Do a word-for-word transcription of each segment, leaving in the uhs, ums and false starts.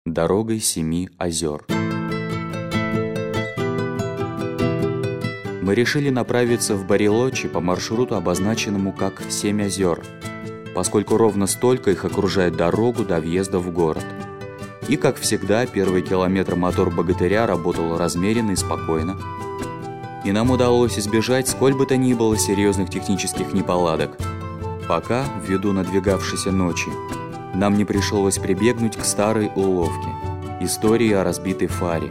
Дорогой семи озер. Мы решили направиться в Барелочи по маршруту, обозначенному как «Семь озер», поскольку ровно столько их окружает дорогу до въезда в город. И, как всегда, первый километр мотор «Богатыря» работал размеренно и спокойно. И нам удалось избежать сколь бы то ни было серьезных технических неполадок, пока, ввиду надвигавшейся ночи, нам не пришлось прибегнуть к старой уловке – истории о разбитой фаре.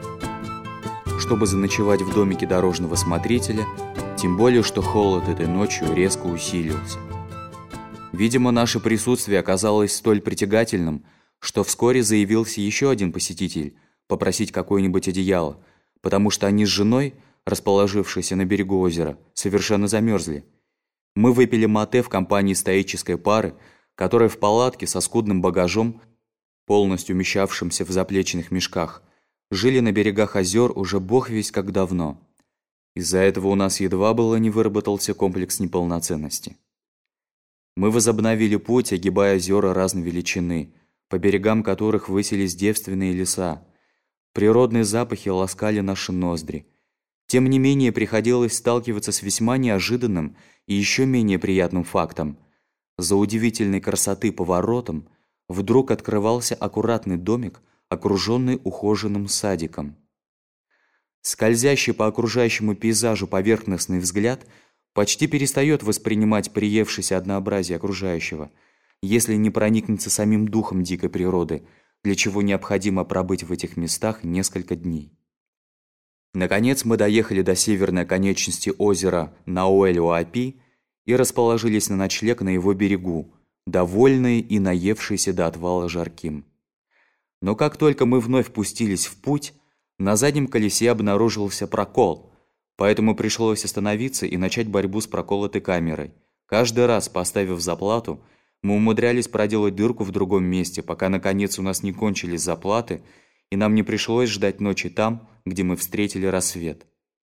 Чтобы заночевать в домике дорожного смотрителя, тем более, что холод этой ночью резко усилился. Видимо, наше присутствие оказалось столь притягательным, что вскоре заявился еще один посетитель попросить какое-нибудь одеяло, потому что они с женой, расположившиеся на берегу озера, совершенно замерзли. Мы выпили мате в компании стоической пары, которая в палатке со скудным багажом, полностью умещавшимся в заплечных мешках, жили на берегах озер уже бог весть как давно. Из-за этого у нас едва было не выработался комплекс неполноценности. Мы возобновили путь, огибая озера разной величины, по берегам которых высились девственные леса. Природные запахи ласкали наши ноздри. Тем не менее, приходилось сталкиваться с весьма неожиданным и еще менее приятным фактом. За удивительной красоты поворотом вдруг открывался аккуратный домик, окруженный ухоженным садиком. Скользящий по окружающему пейзажу поверхностный взгляд почти перестает воспринимать приевшееся однообразие окружающего, если не проникнется самим духом дикой природы, для чего необходимо пробыть в этих местах несколько дней. Наконец мы доехали до северной оконечности озера Науэль-Уапи и расположились на ночлег на его берегу, довольные и наевшиеся до отвала жарким. Но как только мы вновь пустились в путь, на заднем колесе обнаружился прокол, поэтому пришлось остановиться и начать борьбу с проколотой камерой. Каждый раз, поставив заплату, мы умудрялись проделать дырку в другом месте, пока наконец у нас не кончились заплаты, и нам не пришлось ждать ночи там, где мы встретили рассвет.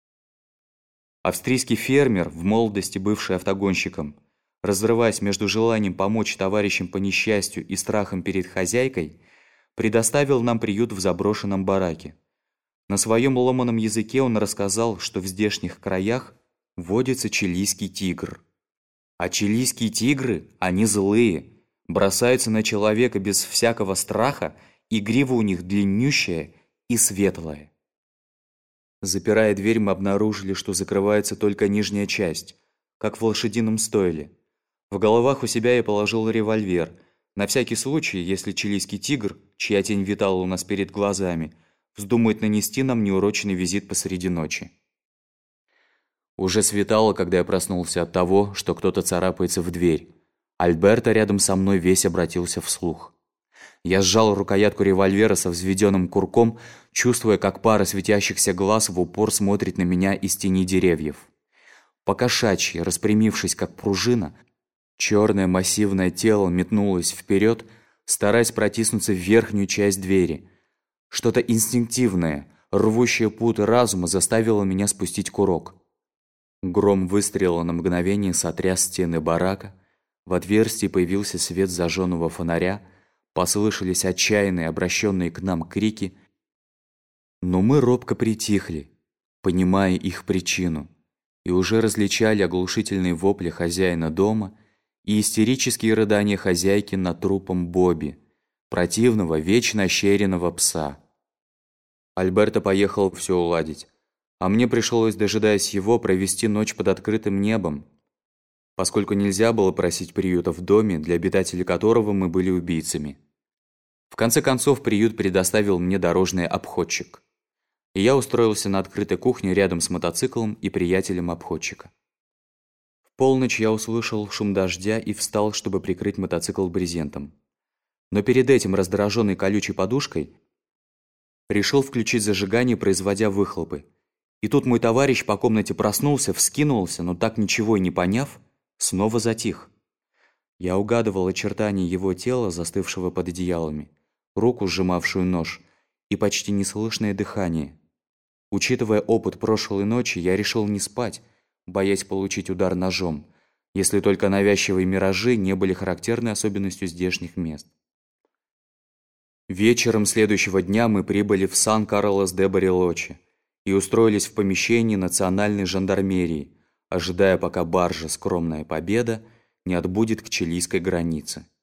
Австрийский фермер, в молодости бывший автогонщиком, разрываясь между желанием помочь товарищам по несчастью и страхом перед хозяйкой, предоставил нам приют в заброшенном бараке. На своем ломаном языке он рассказал, что в здешних краях водится чилийский тигр. А чилийские тигры, они злые, бросаются на человека без всякого страха, и грива у них длиннющая и светлая. Запирая дверь, мы обнаружили, что закрывается только нижняя часть, как в лошадином стойле. В головах у себя я положил револьвер, на всякий случай, если чилийский тигр, чья тень витала у нас перед глазами, вздумает нанести нам неурочный визит посреди ночи. Уже светало, когда я проснулся от того, что кто-то царапается в дверь. Альберто рядом со мной весь обратился вслух. Я сжал рукоятку револьвера со взведенным курком, чувствуя, как пара светящихся глаз в упор смотрит на меня из тени деревьев. Покошачьи, распрямившись как пружина, черное массивное тело метнулось вперед, стараясь протиснуться в верхнюю часть двери. Что-то инстинктивное, рвущее путы разума заставило меня спустить курок. Гром выстрела на мгновение сотряс стены барака, в отверстии появился свет зажженного фонаря, послышались отчаянные, обращенные к нам крики, но мы робко притихли, понимая их причину, и уже различали оглушительные вопли хозяина дома и истерические рыдания хозяйки над трупом Бобби, противного, вечно ощеренного пса. Альберто поехал все уладить, а мне пришлось, дожидаясь его, провести ночь под открытым небом, поскольку нельзя было просить приюта в доме, для обитателей которого мы были убийцами. В конце концов, приют предоставил мне дорожный обходчик, и я устроился на открытой кухне рядом с мотоциклом и приятелем обходчика. В полночь я услышал шум дождя и встал, чтобы прикрыть мотоцикл брезентом. Но перед этим, раздраженный колючей подушкой, решил включить зажигание, производя выхлопы. И тут мой товарищ по комнате проснулся, вскинулся, но так ничего и не поняв, снова затих. Я угадывал очертания его тела, застывшего под одеялами, руку, сжимавшую нож, и почти неслышное дыхание. Учитывая опыт прошлой ночи, я решил не спать, боясь получить удар ножом, если только навязчивые миражи не были характерной особенностью здешних мест. Вечером следующего дня мы прибыли в Сан-Карлос-де-Барилочи и устроились в помещении национальной жандармерии, ожидая, пока баржа «Скромная Победа» не отбудет к чилийской границе.